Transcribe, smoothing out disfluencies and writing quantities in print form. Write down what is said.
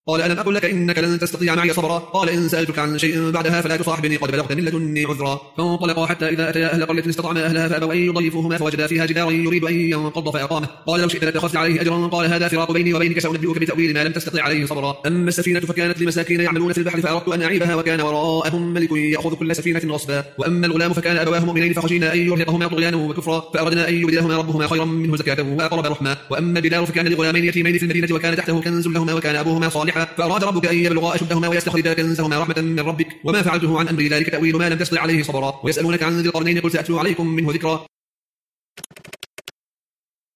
قال ألم أقل لك إنك لن تستطيع معي صبرا قال إن سألتك عن شيء بعدها فلا تصاحبني قد بلغت من لدني عذرا فانطلقا حتى إذا أتيا أهل قرية استطعما أهلها فأبوا أن يضيفوهما فوجدا فيها جدارا يريد أن ينقض فأقامه قال لو شئت لاتخذت عليه أجرا قال هذا فراق بيني وبينك سأنبئك بتأويل ما لم تستطع عليه صبرا أما السفينة فكانت لمساكين يعملون في البحر فأردت أن أعيبها وكان وراءهم ملك يأخذ كل سفينة غصبا وأما الغلام فكان أبواه مؤمنين فخشينا أن يرهقهما طغيانا وكفرا فأردنا أن يبدلهما ربهما خيرا منه زكاة وأقرب رحما وأما الجدار فكان لغلامين يتيمين في المدينة وكان تحته كنز لهما وكان أبوهما صالحا فأراد ربك أن يبلغا أشدهما ويستخرجا كنزهما رحمة من ربك وما فعلته عن أمري ذلك تأويل ما لم تستطع عليه صبرا ويسألونك عن ذي القرنين قل سأتلو عليكم منه ذكرا